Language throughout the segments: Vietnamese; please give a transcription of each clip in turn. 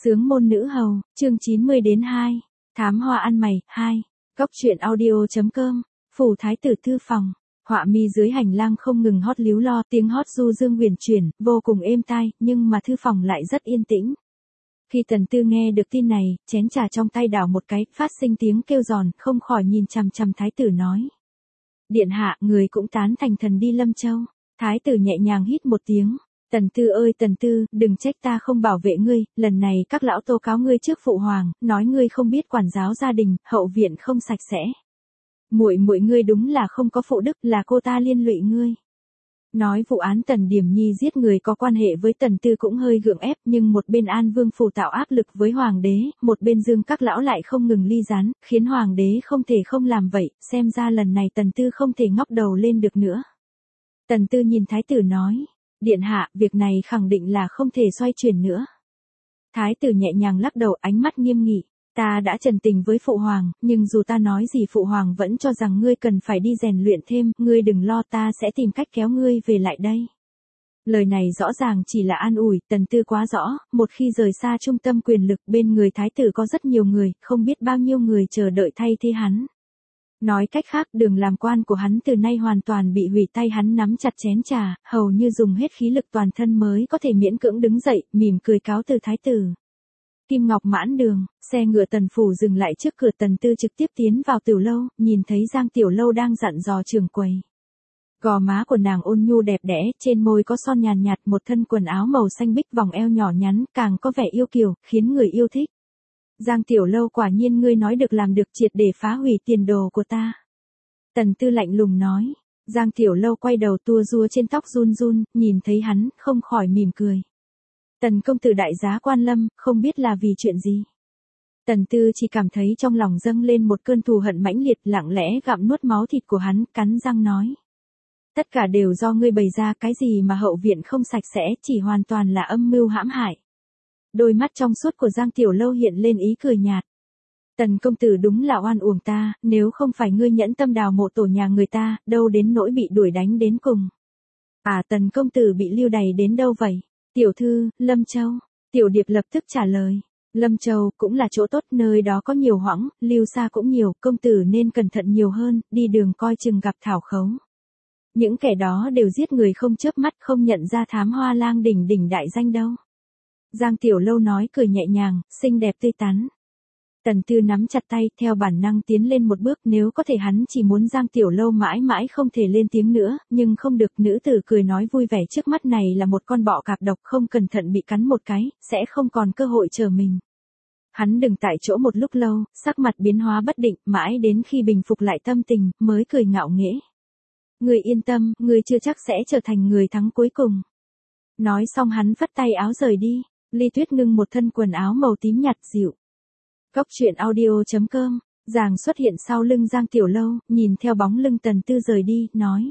Sướng môn nữ hầu, chương 90 đến 2. Thám hoa ăn mày, 2. Góc truyện audio.com. Phủ thái tử thư phòng. Họa mi dưới hành lang không ngừng hót líu lo, tiếng hót du dương huyền chuyển, vô cùng êm tai, nhưng mà thư phòng lại rất yên tĩnh. Khi Tần Tư nghe được tin này, chén trà trong tay đảo một cái, phát sinh tiếng kêu giòn, không khỏi nhìn chằm chằm thái tử nói. Điện hạ, người cũng tán thành thần đi Lâm Châu. Thái tử nhẹ nhàng hít một tiếng. Tần Tư ơi Tần Tư, đừng trách ta không bảo vệ ngươi, lần này các lão tố cáo ngươi trước phụ hoàng, nói ngươi không biết quản giáo gia đình, hậu viện không sạch sẽ. Muội ngươi đúng là không có phụ đức, là cô ta liên lụy ngươi. Nói vụ án Tần Điểm Nhi giết người có quan hệ với Tần Tư cũng hơi gượng ép, nhưng một bên An Vương phủ tạo áp lực với hoàng đế, một bên Dương các lão lại không ngừng ly gián, khiến hoàng đế không thể không làm vậy, xem ra lần này Tần Tư không thể ngóc đầu lên được nữa. Tần Tư nhìn thái tử nói. Điện hạ, việc này khẳng định là không thể xoay chuyển nữa. Thái tử nhẹ nhàng lắc đầu, ánh mắt nghiêm nghị. Ta đã trần tình với phụ hoàng, nhưng dù ta nói gì phụ hoàng vẫn cho rằng ngươi cần phải đi rèn luyện thêm, ngươi đừng lo, ta sẽ tìm cách kéo ngươi về lại đây. Lời này rõ ràng chỉ là an ủi, Tần Tư quá rõ, một khi rời xa trung tâm quyền lực bên người thái tử có rất nhiều người, không biết bao nhiêu người chờ đợi thay thế hắn. Nói cách khác, đường làm quan của hắn từ nay hoàn toàn bị hủy, tay hắn nắm chặt chén trà, hầu như dùng hết khí lực toàn thân mới có thể miễn cưỡng đứng dậy, mỉm cười cáo từ thái tử. Kim Ngọc Mãn Đường, xe ngựa Tần phủ dừng lại trước cửa, Tần Tư trực tiếp tiến vào tiểu lâu, nhìn thấy Giang Tiểu Lâu đang dặn dò trưởng quầy. Gò má của nàng ôn nhu đẹp đẽ, trên môi có son nhàn nhạt, một thân quần áo màu xanh bích, vòng eo nhỏ nhắn, càng có vẻ yêu kiều, khiến người yêu thích. Giang Tiểu Lâu, quả nhiên ngươi nói được làm được, triệt để phá hủy tiền đồ của ta. Tần Tư lạnh lùng nói. Giang Tiểu Lâu quay đầu tua rua trên tóc run run, nhìn thấy hắn, không khỏi mỉm cười. Tần công tử đại giá quan lâm, không biết là vì chuyện gì. Tần Tư chỉ cảm thấy trong lòng dâng lên một cơn thù hận mãnh liệt, lặng lẽ gặm nuốt máu thịt của hắn, cắn răng nói. Tất cả đều do ngươi bày ra, cái gì mà hậu viện không sạch sẽ, chỉ hoàn toàn là âm mưu hãm hại. Đôi mắt trong suốt của Giang Tiểu Lâu hiện lên ý cười nhạt. Tần công tử đúng là oan uổng ta, nếu không phải ngươi nhẫn tâm đào mộ tổ nhà người ta, đâu đến nỗi bị đuổi đánh đến cùng. À, Tần công tử bị lưu đày đến đâu vậy? Tiểu thư, Lâm Châu. Tiểu Điệp lập tức trả lời. Lâm Châu cũng là chỗ tốt, nơi đó có nhiều hoãng, lưu xa cũng nhiều, công tử nên cẩn thận nhiều hơn, đi đường coi chừng gặp thảo khấu. Những kẻ đó đều giết người không chớp mắt, không nhận ra thám hoa lang đỉnh đỉnh đại danh đâu. Giang Tiểu Lâu nói cười nhẹ nhàng, xinh đẹp tươi tắn. Tần Tư nắm chặt tay, theo bản năng tiến lên một bước, nếu có thể hắn chỉ muốn Giang Tiểu Lâu mãi mãi không thể lên tiếng nữa, nhưng không được, nữ tử cười nói vui vẻ, trước mắt này là một con bọ cạp độc, không cẩn thận bị cắn một cái, sẽ không còn cơ hội chờ mình. Hắn đứng tại chỗ một lúc lâu, sắc mặt biến hóa bất định, mãi đến khi bình phục lại tâm tình, mới cười ngạo nghễ. Ngươi yên tâm, ngươi chưa chắc sẽ trở thành người thắng cuối cùng. Nói xong hắn phất tay áo rời đi. Ly Tuyết ngưng một thân quần áo màu tím nhạt dịu. Góc truyện audio.com. Giàng xuất hiện sau lưng Giang Tiểu Lâu, nhìn theo bóng lưng Tần Tư rời đi, nói.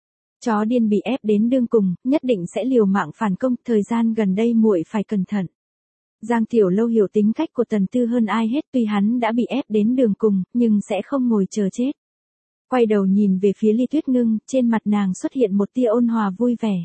Chó điên bị ép đến đường cùng, nhất định sẽ liều mạng phản công, thời gian gần đây muội phải cẩn thận. Giang Tiểu Lâu hiểu tính cách của Tần Tư hơn ai hết, tuy hắn đã bị ép đến đường cùng, nhưng sẽ không ngồi chờ chết. Quay đầu nhìn về phía Ly Tuyết ngưng, trên mặt nàng xuất hiện một tia ôn hòa vui vẻ.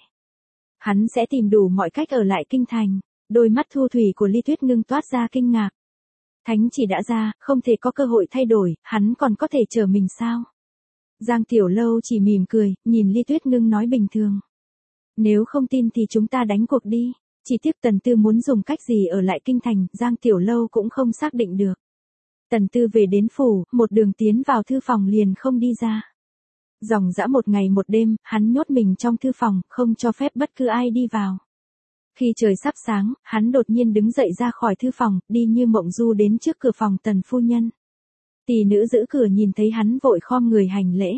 Hắn sẽ tìm đủ mọi cách ở lại kinh thành. Đôi mắt thu thủy của Ly Tuyết ngưng toát ra kinh ngạc. Thánh chỉ đã ra, không thể có cơ hội thay đổi, hắn còn có thể chờ mình sao? Giang Tiểu Lâu chỉ mỉm cười, nhìn Ly Tuyết ngưng nói bình thường. Nếu không tin thì chúng ta đánh cuộc đi. Chỉ tiếc Tần Tư muốn dùng cách gì ở lại kinh thành, Giang Tiểu Lâu cũng không xác định được. Tần Tư về đến phủ, một đường tiến vào thư phòng liền không đi ra. Dòng dã một ngày một đêm, hắn nhốt mình trong thư phòng, không cho phép bất cứ ai đi vào. Khi trời sắp sáng, hắn đột nhiên đứng dậy ra khỏi thư phòng, đi như mộng du đến trước cửa phòng Tần phu nhân. Tỷ nữ giữ cửa nhìn thấy hắn vội khom người hành lễ.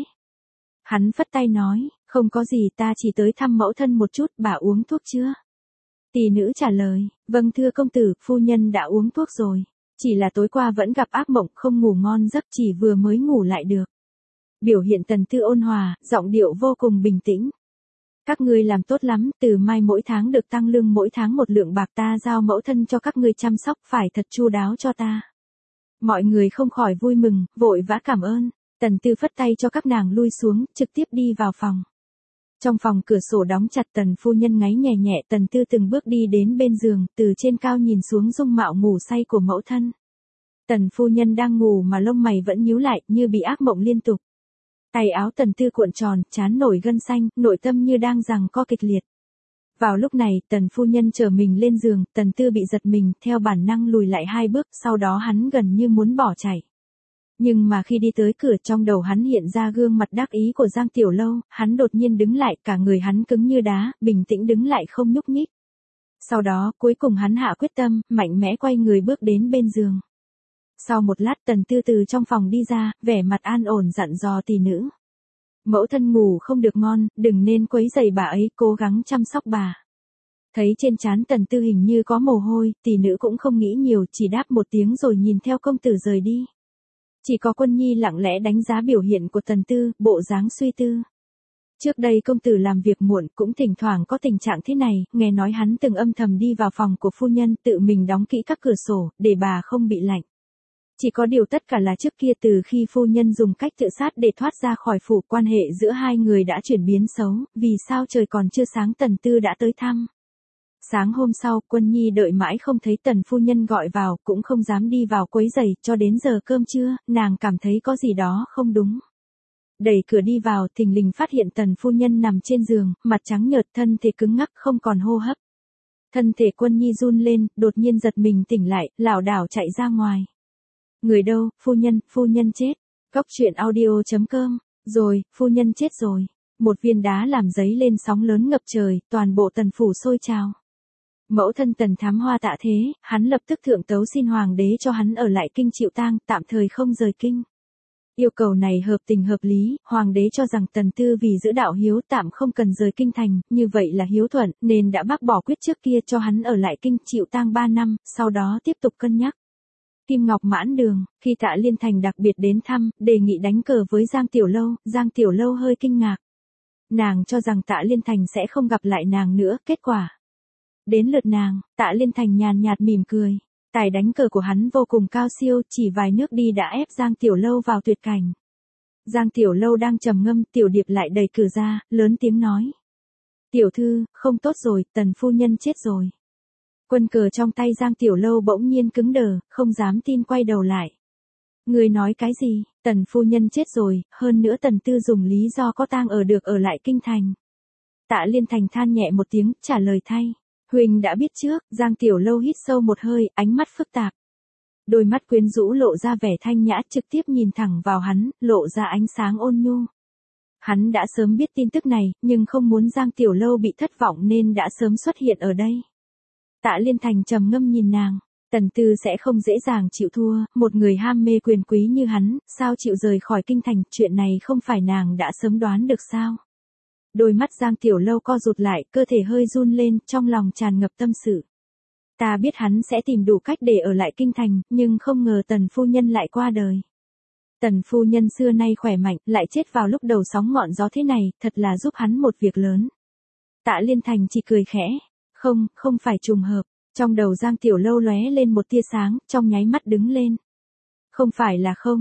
Hắn phất tay nói, không có gì, ta chỉ tới thăm mẫu thân một chút, bà uống thuốc chưa? Tỷ nữ trả lời, vâng thưa công tử, phu nhân đã uống thuốc rồi. Chỉ là tối qua vẫn gặp ác mộng, không ngủ ngon giấc, chỉ vừa mới ngủ lại được. Biểu hiện Tần Tư ôn hòa, giọng điệu vô cùng bình tĩnh. Các ngươi làm tốt lắm, từ mai mỗi tháng được tăng lương, mỗi tháng 1 lượng bạc, ta giao mẫu thân cho các ngươi chăm sóc, phải thật chu đáo cho ta. Mọi người không khỏi vui mừng, vội vã cảm ơn. Tần Tư phất tay cho các nàng lui xuống, trực tiếp đi vào phòng. Trong phòng cửa sổ đóng chặt, Tần phu nhân ngáy nhẹ nhẹ, Tần Tư từng bước đi đến bên giường, từ trên cao nhìn xuống dung mạo ngủ say của mẫu thân. Tần phu nhân đang ngủ mà lông mày vẫn nhíu lại, như bị ác mộng liên tục. Tay áo Tần Tư cuộn tròn, trán nổi gân xanh, nội tâm như đang giằng co kịch liệt. Vào lúc này, Tần phu nhân trở mình lên giường, Tần Tư bị giật mình, theo bản năng lùi lại 2 bước, sau đó hắn gần như muốn bỏ chạy. Nhưng mà khi đi tới cửa, trong đầu hắn hiện ra gương mặt đắc ý của Giang Tiểu Lâu, hắn đột nhiên đứng lại, cả người hắn cứng như đá, bình tĩnh đứng lại không nhúc nhích. Sau đó, cuối cùng hắn hạ quyết tâm, mạnh mẽ quay người bước đến bên giường. Sau một lát, Tần Tư từ trong phòng đi ra, vẻ mặt an ổn dặn dò tỷ nữ. Mẫu thân ngủ không được ngon, đừng nên quấy rầy bà ấy, cố gắng chăm sóc bà. Thấy trên trán Tần Tư hình như có mồ hôi, tỷ nữ cũng không nghĩ nhiều, chỉ đáp một tiếng rồi nhìn theo công tử rời đi. Chỉ có Quân Nhi lặng lẽ đánh giá biểu hiện của Tần Tư, bộ dáng suy tư. Trước đây công tử làm việc muộn, cũng thỉnh thoảng có tình trạng thế này, nghe nói hắn từng âm thầm đi vào phòng của phu nhân, tự mình đóng kỹ các cửa sổ, để bà không bị lạnh. Chỉ có điều tất cả là trước kia, từ khi phu nhân dùng cách tự sát để thoát ra khỏi phủ, quan hệ giữa hai người đã chuyển biến xấu, vì sao trời còn chưa sáng Tần Tư đã tới thăm. Sáng hôm sau, Quân Nhi đợi mãi không thấy Tần phu nhân gọi vào, cũng không dám đi vào quấy rầy, cho đến giờ cơm trưa, nàng cảm thấy có gì đó không đúng. Đẩy cửa đi vào, thình lình phát hiện Tần phu nhân nằm trên giường, mặt trắng nhợt, thân thể cứng ngắc, không còn hô hấp. Thân thể Quân Nhi run lên, đột nhiên giật mình tỉnh lại, lảo đảo chạy ra ngoài. Người đâu, phu nhân chết. Góc truyện audio.com. Rồi, phu nhân chết rồi. Một viên đá làm giấy lên sóng lớn ngập trời, toàn bộ Tần phủ sôi trào. Mẫu thân Tần Thám Hoa tạ thế, hắn lập tức thượng tấu xin hoàng đế cho hắn ở lại kinh chịu tang, tạm thời không rời kinh. Yêu cầu này hợp tình hợp lý, hoàng đế cho rằng Tần Tư vì giữ đạo hiếu tạm không cần rời kinh thành, như vậy là hiếu thuận, nên đã bác bỏ quyết trước kia cho hắn ở lại kinh chịu tang 3 năm, sau đó tiếp tục cân nhắc. Kim Ngọc Mãn Đường, khi Tạ Liên Thành đặc biệt đến thăm, đề nghị đánh cờ với Giang Tiểu Lâu hơi kinh ngạc. Nàng cho rằng Tạ Liên Thành sẽ không gặp lại nàng nữa, kết quả. Đến lượt nàng, Tạ Liên Thành nhàn nhạt mỉm cười. Tài đánh cờ của hắn vô cùng cao siêu, chỉ vài nước đi đã ép Giang Tiểu Lâu vào tuyệt cảnh. Giang Tiểu Lâu đang trầm ngâm, Tiểu Điệp lại đẩy cửa ra, lớn tiếng nói. Tiểu thư, không tốt rồi, Tần phu nhân chết rồi. Quân cờ trong tay Giang Tiểu Lâu bỗng nhiên cứng đờ, không dám tin quay đầu lại. Người nói cái gì, Tần phu nhân chết rồi, hơn nữa Tần Tư dùng lý do có tang được ở lại kinh thành. Tạ Liên Thành than nhẹ một tiếng, trả lời thay. Huỳnh đã biết trước, Giang Tiểu Lâu hít sâu một hơi, ánh mắt phức tạp. Đôi mắt quyến rũ lộ ra vẻ thanh nhã, trực tiếp nhìn thẳng vào hắn, lộ ra ánh sáng ôn nhu. Hắn đã sớm biết tin tức này, nhưng không muốn Giang Tiểu Lâu bị thất vọng nên đã sớm xuất hiện ở đây. Tạ Liên Thành trầm ngâm nhìn nàng, Tần Tư sẽ không dễ dàng chịu thua, một người ham mê quyền quý như hắn, sao chịu rời khỏi kinh thành, chuyện này không phải nàng đã sớm đoán được sao? Đôi mắt Giang Tiểu Lâu co rụt lại, cơ thể hơi run lên, trong lòng tràn ngập tâm sự. Ta biết hắn sẽ tìm đủ cách để ở lại kinh thành, nhưng không ngờ Tần phu nhân lại qua đời. Tần phu nhân xưa nay khỏe mạnh, lại chết vào lúc đầu sóng ngọn gió thế này, thật là giúp hắn một việc lớn. Tạ Liên Thành chỉ cười khẽ. Không phải trùng hợp. Trong đầu Giang Tiểu Lâu lóe lên một tia sáng, trong nháy mắt đứng lên. Không phải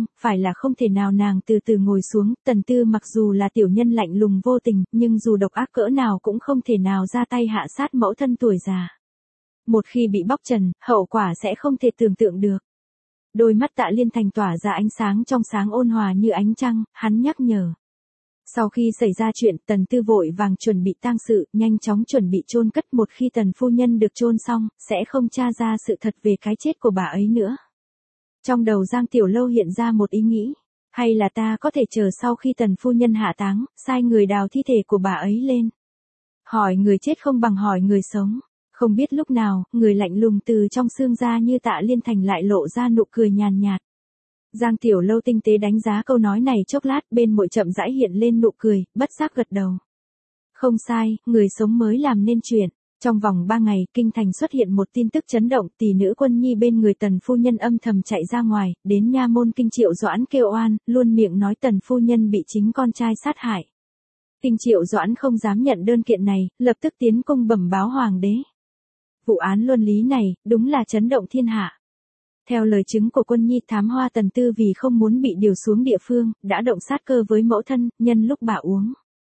là không thể nào. Nàng từ từ ngồi xuống, Tần Tư mặc dù là tiểu nhân lạnh lùng vô tình, nhưng dù độc ác cỡ nào cũng không thể nào ra tay hạ sát mẫu thân tuổi già. Một khi bị bóc trần, hậu quả sẽ không thể tưởng tượng được. Đôi mắt Tạ Liên Thành tỏa ra ánh sáng trong sáng ôn hòa như ánh trăng, hắn nhắc nhở. Sau khi xảy ra chuyện, Tần Tư vội vàng chuẩn bị tang sự, nhanh chóng chuẩn bị chôn cất, một khi Tần phu nhân được chôn xong, sẽ không tra ra sự thật về cái chết của bà ấy nữa. Trong đầu Giang Tiểu Lâu hiện ra một ý nghĩ, hay là ta có thể chờ sau khi Tần phu nhân hạ táng, sai người đào thi thể của bà ấy lên. Hỏi người chết không bằng hỏi người sống. Không biết lúc nào, người lạnh lùng từ trong xương ra như Tạ Liên Thành lại lộ ra nụ cười nhàn nhạt. Giang Tiểu Lâu tinh tế đánh giá câu nói này chốc lát, bên môi chậm rãi hiện lên nụ cười, bất giác gật đầu. Không sai, người sống mới làm nên chuyện. Trong vòng 3 ngày, kinh thành xuất hiện một tin tức chấn động, tỷ nữ Quân Nhi bên người Tần phu nhân âm thầm chạy ra ngoài, đến nha môn kinh Triệu Doãn kêu oan, luôn miệng nói Tần phu nhân bị chính con trai sát hại. Kinh Triệu Doãn không dám nhận đơn kiện này, lập tức tiến cung bẩm báo hoàng đế. Vụ án luân lý này, đúng là chấn động thiên hạ. Theo lời chứng của Quân Nhi, Thám Hoa Tần Tư vì không muốn bị điều xuống địa phương, đã động sát cơ với mẫu thân, nhân lúc bà uống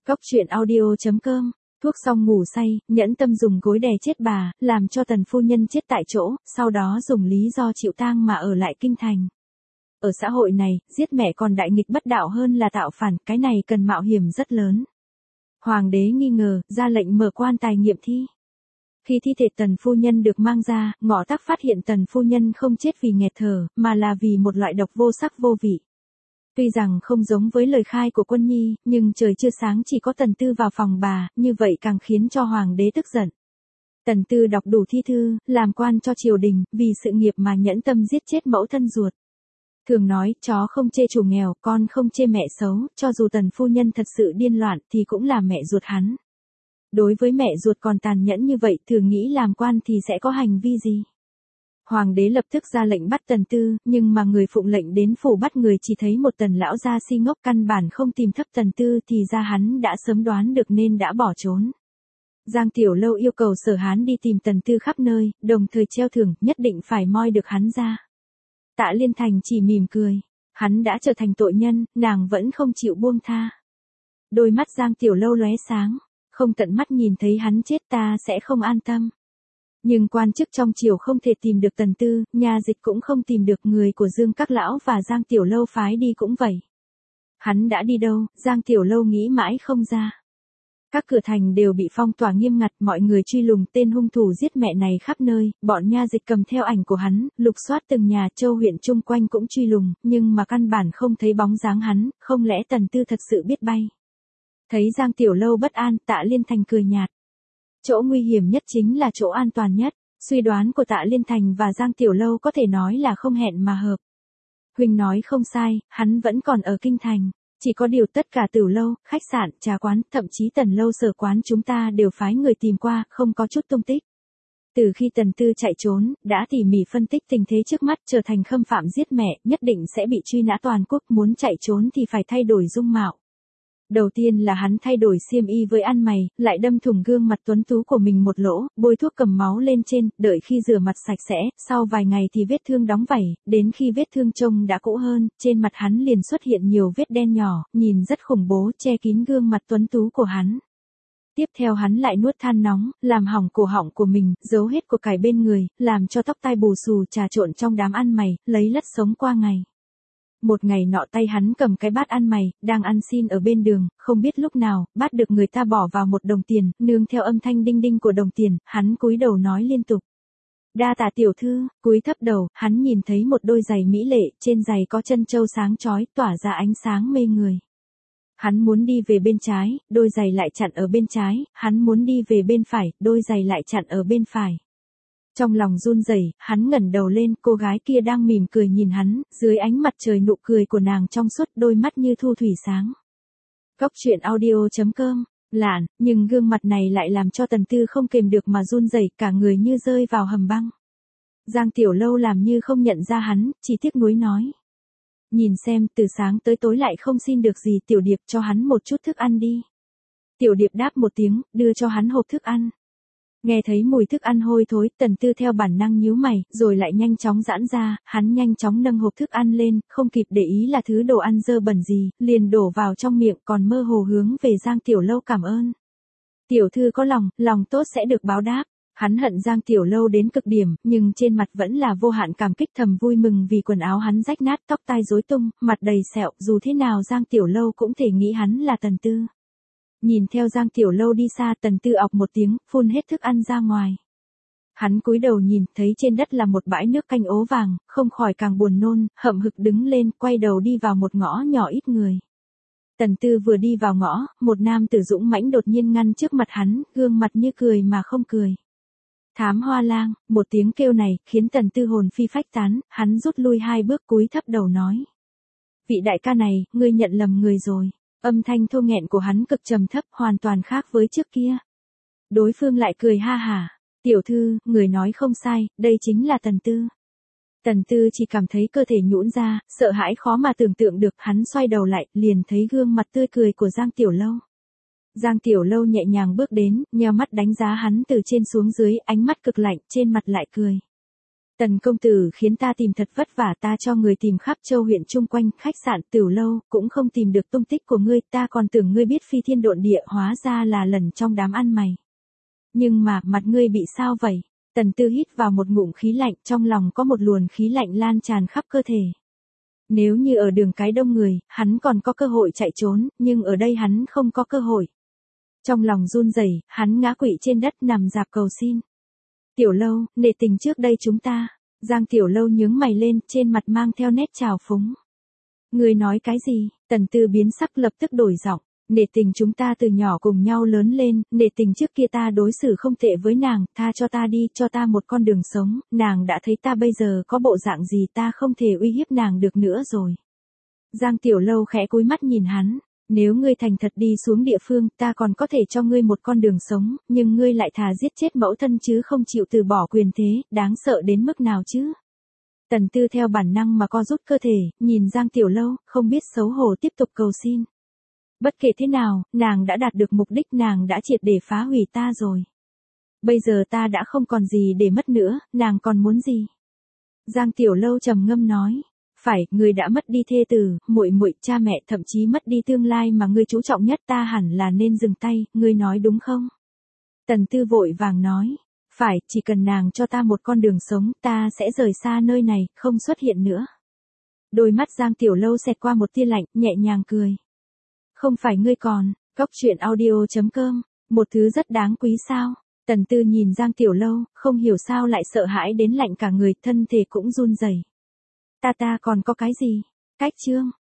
Cóc truyện audio.com, thuốc xong ngủ say, nhẫn tâm dùng gối đè chết bà, làm cho tần phu nhân chết tại chỗ, sau đó dùng lý do chịu tang mà ở lại kinh thành. Ở xã hội này, giết mẹ còn đại nghịch bất đạo hơn là tạo phản, cái này cần mạo hiểm rất lớn. Hoàng đế nghi ngờ, ra lệnh mở quan tài nghiệm thi. Khi thi thể tần phu nhân được mang ra, ngọ tác phát hiện tần phu nhân không chết vì nghẹt thở, mà là vì một loại độc vô sắc vô vị. Tuy rằng không giống với lời khai của Quân Nhi, nhưng trời chưa sáng chỉ có Tần Tư vào phòng bà, như vậy càng khiến cho Hoàng đế tức giận. Tần Tư đọc đủ thi thư, làm quan cho triều đình, vì sự nghiệp mà nhẫn tâm giết chết mẫu thân ruột. Thường nói, chó không chê chủ nghèo, con không chê mẹ xấu, cho dù tần phu nhân thật sự điên loạn thì cũng là mẹ ruột hắn. Đối với mẹ ruột còn tàn nhẫn như vậy, thường nghĩ làm quan thì sẽ có hành vi gì? Hoàng đế lập tức ra lệnh bắt Tần Tư, nhưng mà người phụng lệnh đến phủ bắt người chỉ thấy một Tần lão gia si ngốc căn bản không tìm thấp Tần Tư thì ra hắn đã sớm đoán được nên đã bỏ trốn. Giang Tiểu Lâu yêu cầu Sở Hán đi tìm Tần Tư khắp nơi, đồng thời treo thưởng, nhất định phải moi được hắn ra. Tạ Liên Thành chỉ mỉm cười, hắn đã trở thành tội nhân, nàng vẫn không chịu buông tha. Đôi mắt Giang Tiểu Lâu lóe sáng, không tận mắt nhìn thấy hắn chết ta sẽ không an tâm. Nhưng quan chức trong triều không thể tìm được Tần Tư, nhà dịch cũng không tìm được, người của Dương Các Lão và Giang Tiểu Lâu phái đi cũng vậy. Hắn đã đi đâu, Giang Tiểu Lâu nghĩ mãi không ra. Các cửa thành đều bị phong tỏa nghiêm ngặt, mọi người truy lùng tên hung thủ giết mẹ này khắp nơi, bọn nha dịch cầm theo ảnh của hắn, lục soát từng nhà châu huyện chung quanh cũng truy lùng, nhưng mà căn bản không thấy bóng dáng hắn, không lẽ Tần Tư thật sự biết bay. Thấy Giang Tiểu Lâu bất an, Tạ Liên Thành cười nhạt. Chỗ nguy hiểm nhất chính là chỗ an toàn nhất, suy đoán của Tạ Liên Thành và Giang Tiểu Lâu có thể nói là không hẹn mà hợp. Huynh nói không sai, hắn vẫn còn ở kinh thành, chỉ có điều tất cả tiểu lâu, khách sạn, trà quán, thậm chí Tần lâu sở quán chúng ta đều phái người tìm qua, không có chút tung tích. Từ khi Tần Tư chạy trốn, đã tỉ mỉ phân tích tình thế trước mắt, trở thành khâm phạm giết mẹ, nhất định sẽ bị truy nã toàn quốc, muốn chạy trốn thì phải thay đổi dung mạo. Đầu tiên là hắn thay đổi xiêm y với ăn mày, lại đâm thủng gương mặt tuấn tú của mình một lỗ, bôi thuốc cầm máu lên trên, đợi khi rửa mặt sạch sẽ, sau vài ngày thì vết thương đóng vảy, đến khi vết thương trông đã cũ hơn, trên mặt hắn liền xuất hiện nhiều vết đen nhỏ, nhìn rất khủng bố, che kín gương mặt tuấn tú của hắn. Tiếp theo hắn lại nuốt than nóng, làm hỏng cổ họng của mình, giấu hết của cải bên người, làm cho tóc tai bù xù trà trộn trong đám ăn mày, lấy lất sống qua ngày. Một ngày nọ tay hắn cầm cái bát ăn mày, đang ăn xin ở bên đường, không biết lúc nào, bát được người ta bỏ vào một đồng tiền, nương theo âm thanh đinh đinh của đồng tiền, hắn cúi đầu nói liên tục. Đa tạ tiểu thư, cúi thấp đầu, hắn nhìn thấy một đôi giày mỹ lệ, trên giày có chân châu sáng chói, tỏa ra ánh sáng mê người. Hắn muốn đi về bên trái, đôi giày lại chặn ở bên trái, hắn muốn đi về bên phải, đôi giày lại chặn ở bên phải. Trong lòng run rẩy, hắn ngẩng đầu lên, cô gái kia đang mỉm cười nhìn hắn, dưới ánh mặt trời nụ cười của nàng trong suốt, đôi mắt như thu thủy sáng. Cóc truyện audio.com, lạn, nhưng gương mặt này lại làm cho Tần Tư không kềm được mà run rẩy, cả người như rơi vào hầm băng. Giang Tiểu Lâu làm như không nhận ra hắn, chỉ tiếc nuối nói. Nhìn xem, từ sáng tới tối lại không xin được gì, Tiểu Điệp cho hắn một chút thức ăn đi. Tiểu Điệp đáp một tiếng, đưa cho hắn hộp thức ăn. Nghe thấy mùi thức ăn hôi thối, Tần Tư theo bản năng nhíu mày, rồi lại nhanh chóng giãn ra, hắn nhanh chóng nâng hộp thức ăn lên, không kịp để ý là thứ đồ ăn dơ bẩn gì, liền đổ vào trong miệng, còn mơ hồ hướng về Giang Tiểu Lâu cảm ơn. Tiểu thư có lòng tốt sẽ được báo đáp. Hắn hận Giang Tiểu Lâu đến cực điểm, nhưng trên mặt vẫn là vô hạn cảm kích, thầm vui mừng vì quần áo hắn rách nát, tóc tai rối tung, mặt đầy sẹo, dù thế nào Giang Tiểu Lâu cũng thể nghĩ hắn là Tần Tư. Nhìn theo Giang Tiểu Lâu đi xa, Tần Tư ọc một tiếng, phun hết thức ăn ra ngoài. Hắn cúi đầu nhìn, thấy trên đất là một bãi nước canh ố vàng, không khỏi càng buồn nôn, hậm hực đứng lên, quay đầu đi vào một ngõ nhỏ ít người. Tần Tư vừa đi vào ngõ, một nam tử dũng mãnh đột nhiên ngăn trước mặt hắn, gương mặt như cười mà không cười. Thám Hoa Lang, một tiếng kêu này, khiến Tần Tư hồn phi phách tán, hắn rút lui 2 bước cúi thấp đầu nói. Vị đại ca này, ngươi nhận lầm người rồi. Âm thanh thô nghẹn của hắn cực trầm thấp, hoàn toàn khác với trước kia. Đối phương lại cười ha hả. Tiểu thư, người nói không sai, đây chính là Tần Tư. Tần Tư chỉ cảm thấy cơ thể nhũn ra, sợ hãi khó mà tưởng tượng được, hắn xoay đầu lại, liền thấy gương mặt tươi cười của Giang Tiểu Lâu. Giang Tiểu Lâu nhẹ nhàng bước đến, nheo mắt đánh giá hắn từ trên xuống dưới, ánh mắt cực lạnh, trên mặt lại cười. Tần công tử khiến ta tìm thật vất vả, ta cho người tìm khắp châu huyện chung quanh, khách sạn, tiểu lâu, cũng không tìm được tung tích của ngươi, ta còn tưởng ngươi biết phi thiên độn địa, hóa ra là lẩn trong đám ăn mày. Nhưng mà, mặt ngươi bị sao vậy? Tần Tư hít vào một ngụm khí lạnh, trong lòng có một luồng khí lạnh lan tràn khắp cơ thể. Nếu như ở đường cái đông người, hắn còn có cơ hội chạy trốn, nhưng ở đây hắn không có cơ hội. Trong lòng run rẩy, hắn ngã quỵ trên đất nằm rạp cầu xin. Tiểu Lâu, nể tình trước đây chúng ta. Giang Tiểu Lâu nhướng mày lên, trên mặt mang theo nét trào phúng. Ngươi nói cái gì? Tần Tư biến sắc lập tức đổi giọng. Nể tình chúng ta từ nhỏ cùng nhau lớn lên, nể tình trước kia ta đối xử không tệ với nàng, tha cho ta đi, cho ta một con đường sống, nàng đã thấy ta bây giờ có bộ dạng gì, ta không thể uy hiếp nàng được nữa rồi. Giang Tiểu Lâu khẽ cúi mắt nhìn hắn, nếu ngươi thành thật đi xuống địa phương, ta còn có thể cho ngươi một con đường sống, nhưng ngươi lại thà giết chết mẫu thân chứ không chịu từ bỏ quyền thế, đáng sợ đến mức nào chứ? Tần Tư theo bản năng mà co rút cơ thể, nhìn Giang Tiểu Lâu, không biết xấu hổ tiếp tục cầu xin. Bất kể thế nào, nàng đã đạt được mục đích, nàng đã triệt để phá hủy ta rồi. Bây giờ ta đã không còn gì để mất nữa, nàng còn muốn gì? Giang Tiểu Lâu trầm ngâm nói, phải, ngươi đã mất đi thê tử, muội muội, cha mẹ, thậm chí mất đi tương lai mà ngươi chú trọng nhất, ta hẳn là nên dừng tay, ngươi nói đúng không? Tần Tư vội vàng nói, phải, chỉ cần nàng cho ta một con đường sống, ta sẽ rời xa nơi này, không xuất hiện nữa. Đôi mắt Giang Tiểu Lâu xẹt qua một tia lạnh, nhẹ nhàng cười. Không phải ngươi còn, góc truyện audio.com, một thứ rất đáng quý sao? Tần Tư nhìn Giang Tiểu Lâu, không hiểu sao lại sợ hãi đến lạnh cả người, thân thể cũng run rẩy. Ta còn có cái gì? Cách chương.